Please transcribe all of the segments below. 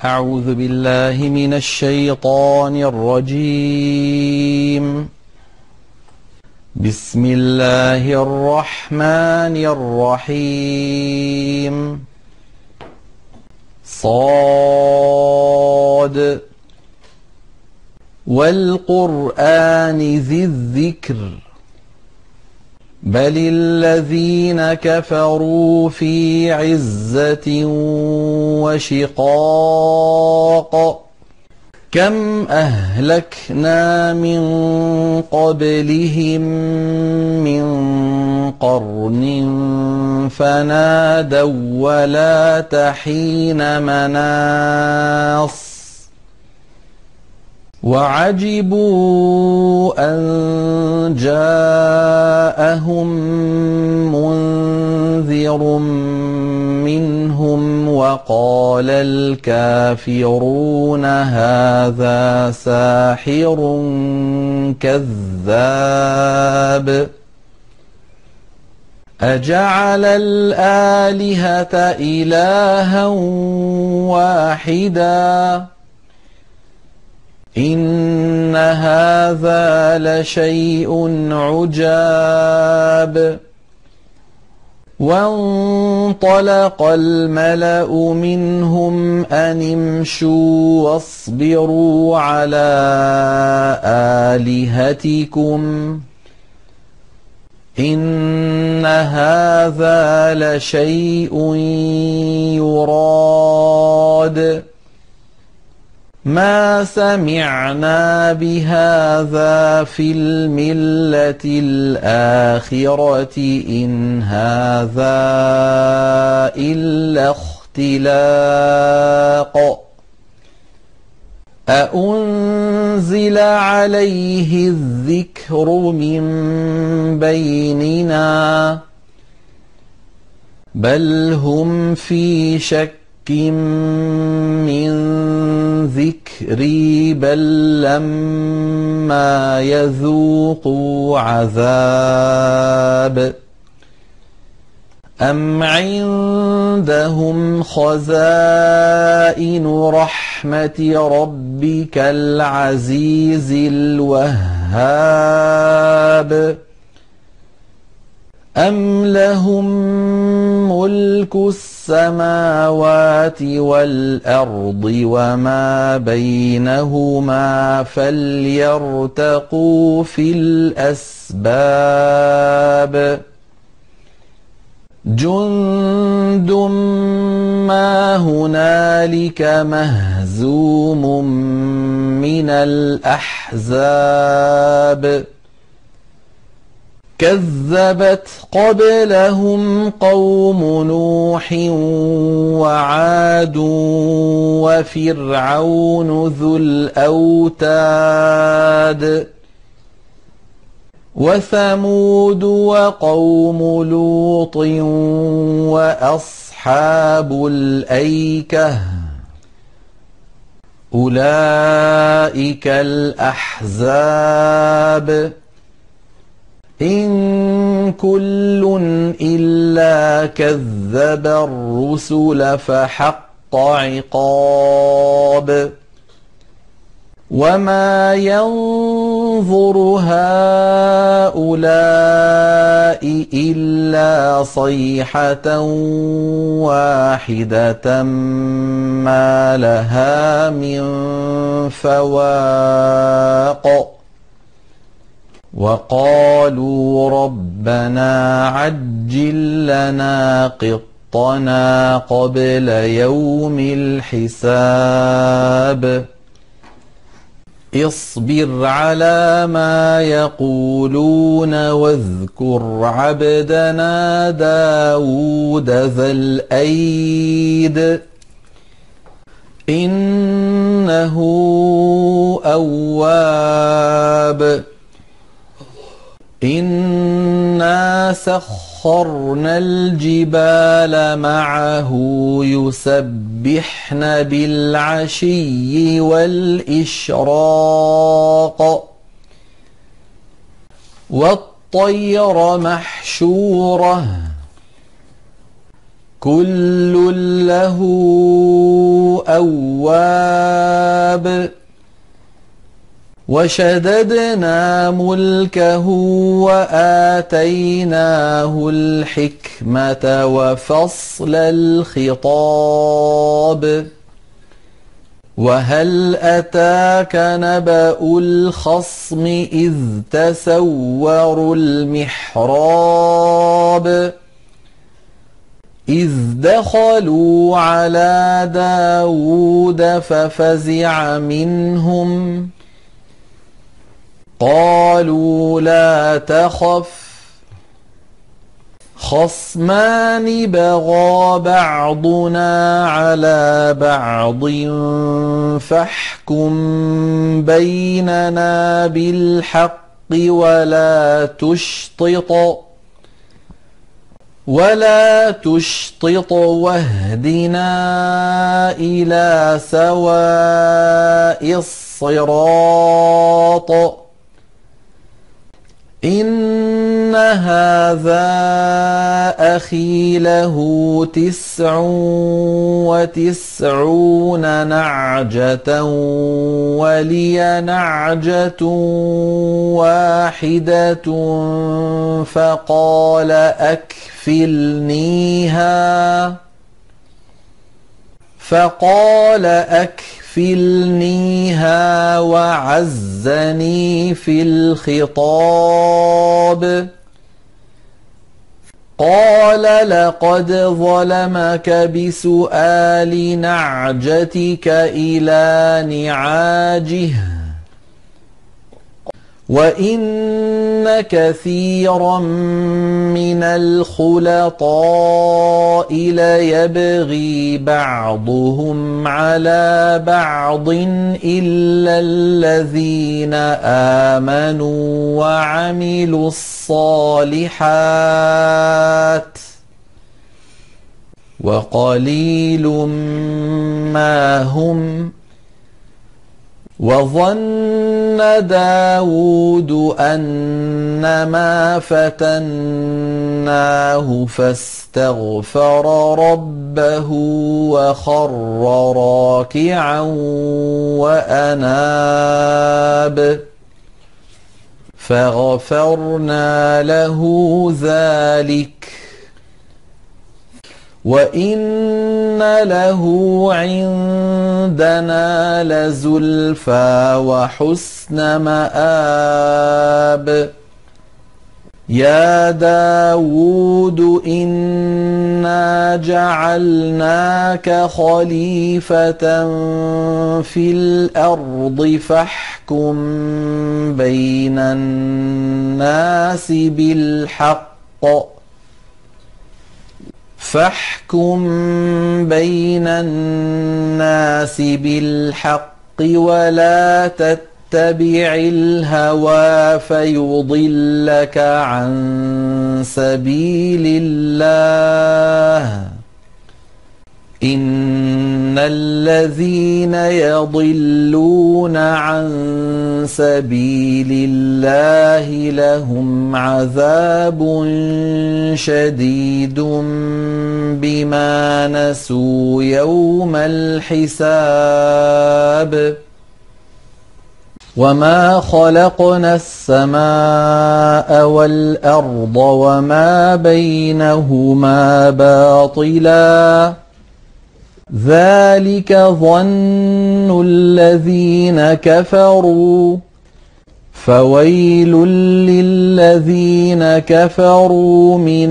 أعوذ بالله من الشيطان الرجيم. بسم الله الرحمن الرحيم. صاد والقرآن ذي الذكر بل الذين كفروا في عزة وشقاق كم أهلكنا من قبلهم من قرن فنادوا ولا تحين مناص وعجبوا أن جاءهم منذر منهم وقال الكافرون هذا ساحر كذاب أجعل الآلهة إلها واحدا إن هذا لشيء عجاب وانطلق الملأ منهم أن امشوا واصبروا على آلهتكم إن هذا لشيء يراد ما سمعنا بهذا في الملة الآخرة إن هذا إلا اختلاق أأنزل عليه الذكر من بيننا بل هم في شك من ذكري بل لما يذوقوا عذاب أم عندهم خزائن رحمة ربك العزيز الوهاب أم لهم ملك السماوات والأرض وما بينهما فليرتقوا في الأسباب جند ما هنالك مهزوم من الأحزاب كذبت قبلهم قوم نوح وعاد وفرعون ذو الأوتاد وثمود وقوم لوط وأصحاب الأيكة أولئك الأحزاب إن كل إلا كذب الرسل فحق عقاب وما ينظر هؤلاء إلا صيحة واحدة ما لها من فواق وقالوا ربنا عجل لنا قطنا قبل يوم الحساب اصبر على ما يقولون واذكر عبدنا داود ذا الأيد إنه أواب إنا سخرنا الجبال معه يسبحن بالعشي والإشراق والطير محشورة كل له أواب وشددنا ملكه وآتيناه الحكمة وفصل الخطاب وهل أتاك نبأ الخصم إذ تسوروا المحراب إذ دخلوا على داود ففزع منهم قالوا لا تخف خصمان بغى بعضنا على بعض فاحكم بيننا بالحق ولا تشطط واهدنا إلى سواء الصراط إن هذا أخي له 99 نعجة ولي نعجة واحدة فقال أكفلنيها وعزني في الخطاب قال لقد ظلمك بسؤال نعجتك إلى نعاجه وإن كثيرا من الخلطاء ليبغي بعضهم على بعض إلا الذين آمنوا وعملوا الصالحات وقليل ما هم وظن داود أنما فتناه فاستغفر ربه وخر راكعا وأناب فغفرنا له ذلك وإن له عندنا لزلفى وحسن مآب يا داود إنا جعلناك خليفة في الأرض فاحكم بين الناس بالحق ولا تتبع الهوى فيضلك عن سبيل الله إن الذين يضلون عن سبيل الله لهم عذاب شديد بما نسوا يوم الحساب وما خلقنا السماء والأرض وما بينهما باطلا ذلك ظن الذين كفروا فويل للذين كفروا من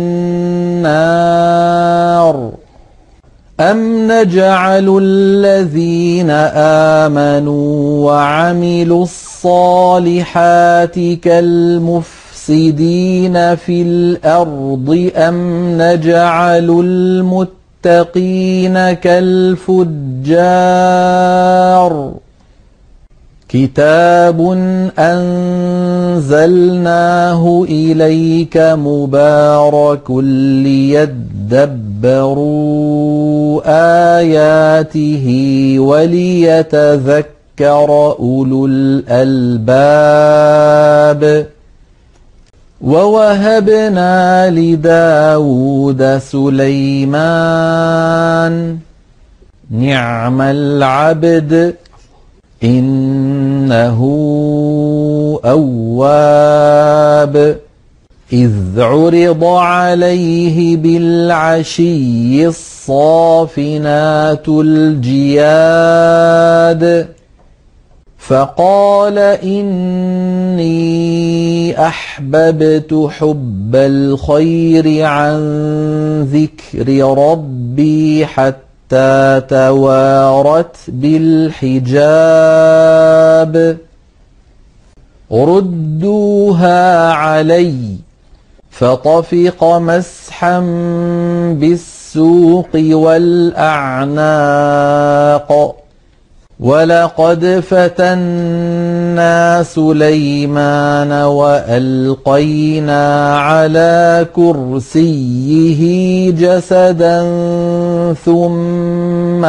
النار أم نجعل الذين آمنوا وعملوا الصالحات كالمفسدين في الأرض أم نجعل المتقين كالفجار كتاب أنزلناه إليك مبارك ليدبروا آياته وليتذكر أولو الألباب ووهبنا لداود سليمان نعم العبد إنه أواب إذ عرض عليه بالعشي الصافنات الجياد فقال إني أحببت حب الخير عن ذكر ربي حتى توارت بالحجاب ردوها علي فطفق مسحا بالسوق والأعناق ولقد فتنا سليمان وألقينا على كرسيه جسدا ثم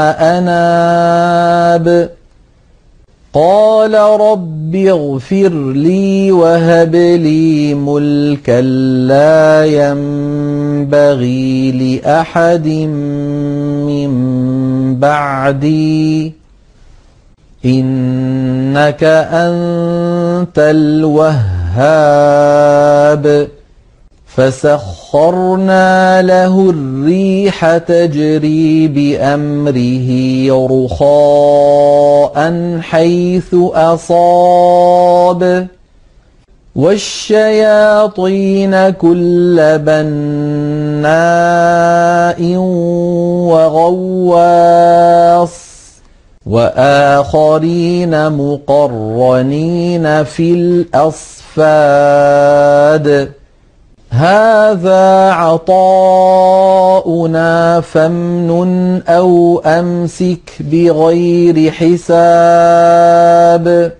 أناب قال رب اغفر لي وهب لي ملكا لا ينبغي لأحد من بعدي إنك أنت الوهاب فسخرنا له الريح تجري بأمره رخاء حيث أصاب والشياطين كل بناء وغواص وآخرين مقرنين في الأصفاد هذا عطاؤنا فامنن أو أمسك بغير حساب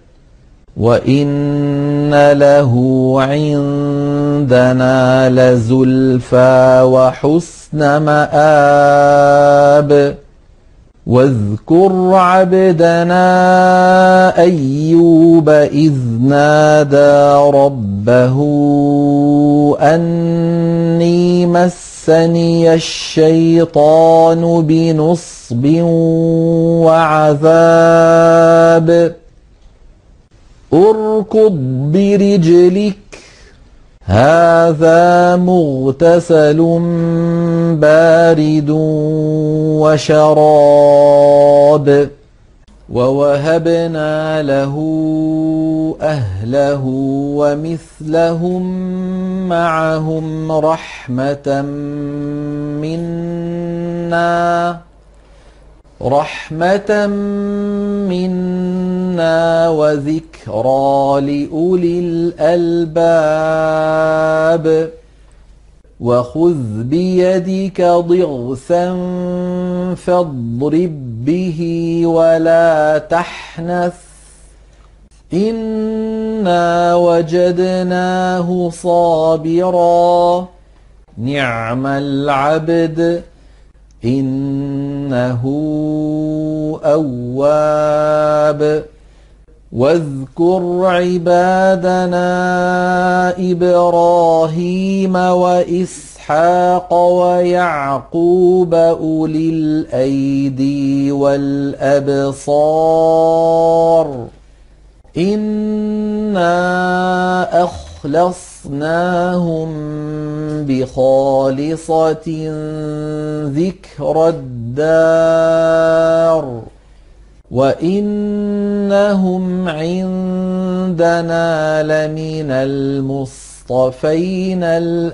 وإن له عندنا لزلفى وحسن مآب واذكر عبدنا أيوب إذ نادى ربه أني مسني الشيطان بنصب وعذاب اركض برجلك هذا مغتسل بارد وشراب ووهبنا له أهله ومثلهم معهم رحمة منا وذكرى لأولي الألباب وخذ بيدك ضغثا فاضرب به ولا تحنث إنا وجدناه صابرا نعم العبد إنه أواب واذكر عبادنا إبراهيم وإسحاق ويعقوب أولي الأيدي والأبصار إنا أخلصناهم بخالصة ذكر الدار وإنهم عندنا لمن المصطفين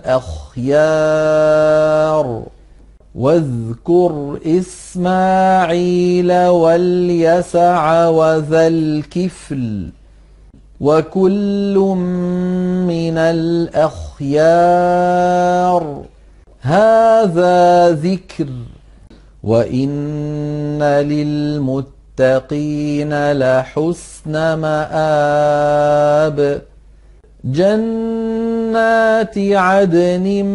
الأخيار واذكر إسماعيل واليسع وذا الكفل وكل من الأخيار هذا ذكر وإن للمتقين لحسن مآب جنات عدن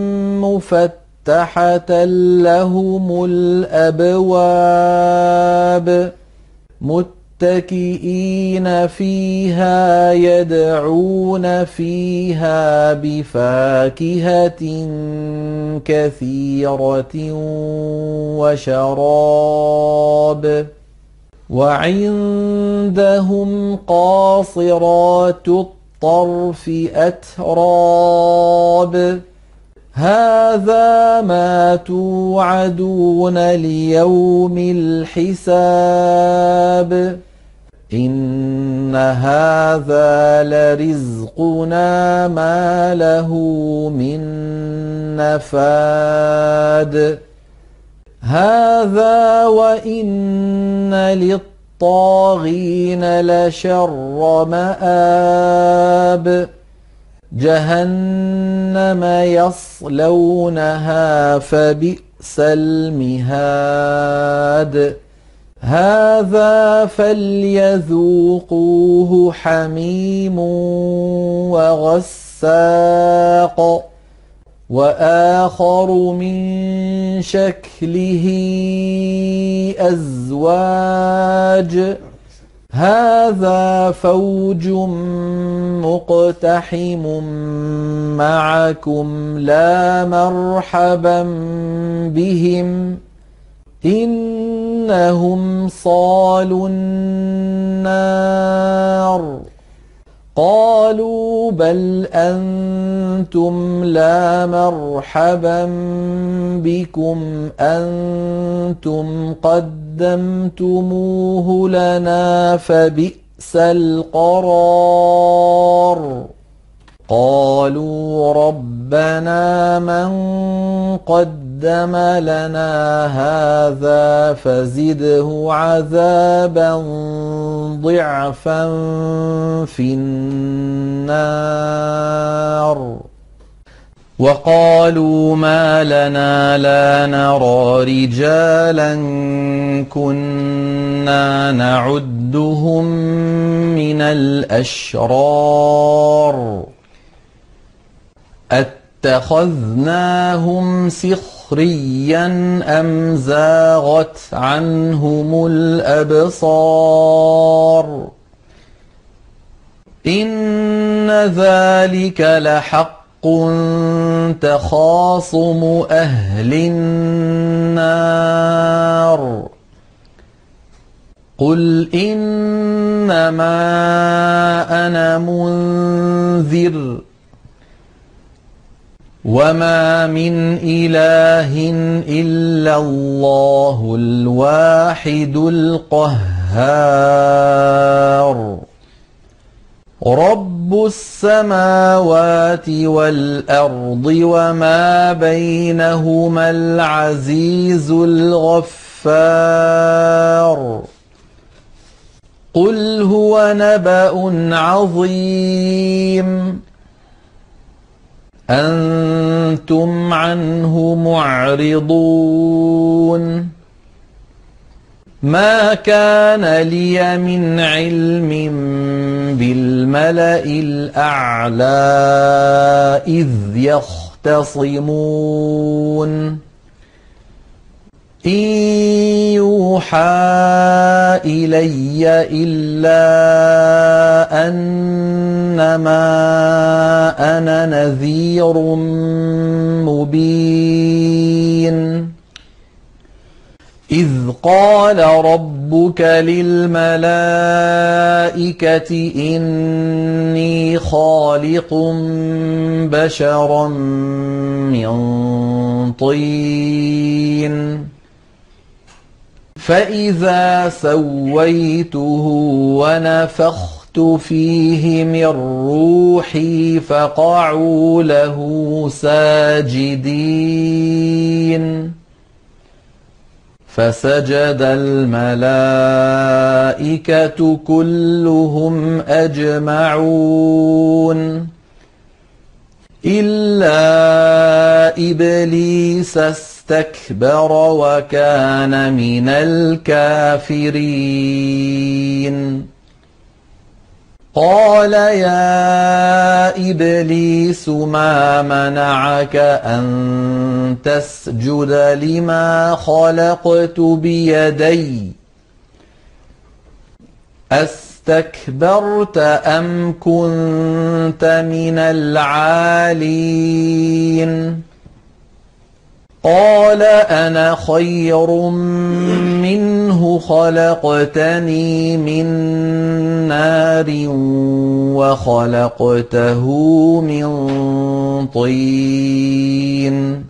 مفتحة لهم الأبواب متكئين فيها يدعون فيها بفاكهة كثيرة وشراب وعندهم قاصرات الطرف أتراب هذا ما توعدون ليوم الحساب إن هذا لرزقنا ما له من نفاد هذا وإن للطاغين لشر مآب جهنم يصلونها فبئس المهاد هذا فليذوقوه حميم وغساق وآخر من شكله أزواج هذا فوج مقتحم معكم لا مرحبا بهم إنهم صالوا النار قالوا بل أنتم لا مرحبا بكم أنتم قدمتموه لنا فبئس القرار قالوا ربنا من قدم لنا هذا فزده عذابا ضعفا في النار وقالوا ما لنا لا نرى رجالا كنا نعدهم من الأشرار اتخذناهم سخريا أم زاغت عنهم الأبصار إن ذلك لحق تخاصم أهل النار قل إنما أنا منذر وما من إله إلا الله الواحد القهار رب السماوات والأرض وما بينهما العزيز الغفار قل هو نبأ عظيم أنتم عنه معرضون ما كان لي من علم بالملأ الأعلى إذ يختصمون إن يوحى إلي إلا أنما أنا نذير مبين إذ قال ربك للملائكة إني خالق بشرا من طين فإذا سويته ونفخت فيه من روحي فقعوا له ساجدين فسجد الملائكة كلهم أجمعون إلا إبليس استكبر وكان من الكافرين قال يا إبليس ما منعك أن تسجد لما خلقت بيدي أستكبرت أم كنت من العالين قال أنا خير منه خلقتني من نار وخلقته من طين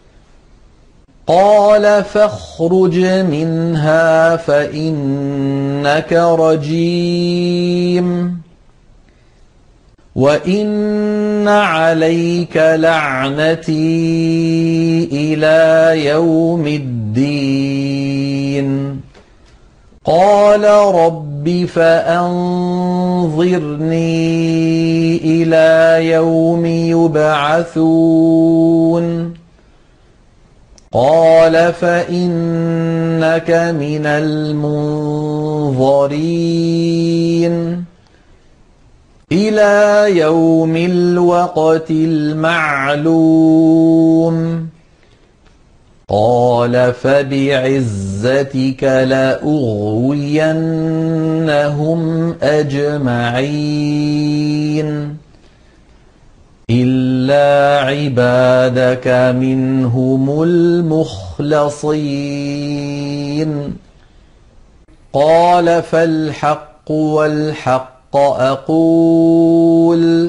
قال فاخرج منها فإنك رجيم وإن عليك لعنتي إلى يوم الدين قال رب فأنظرني إلى يوم يبعثون قال فإنك من المنظرين إلى يوم الوقت المعلوم قال فبعزتك لأغوينهم أجمعين إلا عبادك منهم المخلصين قال فالحق والحق أقول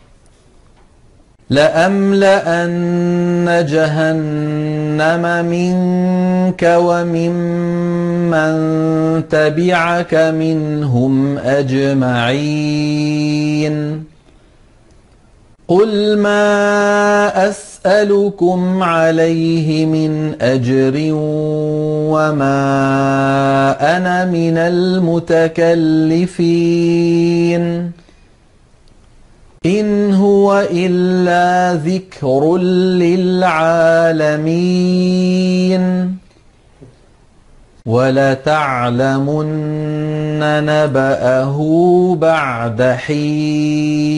لأملأن جهنم منك وممن تبعك منهم أجمعين قل ما أسألكم عليه من أجر وما أنا من المتكلفين إن هو إلا ذكر للعالمين ولتعلمن نبأه بعد حين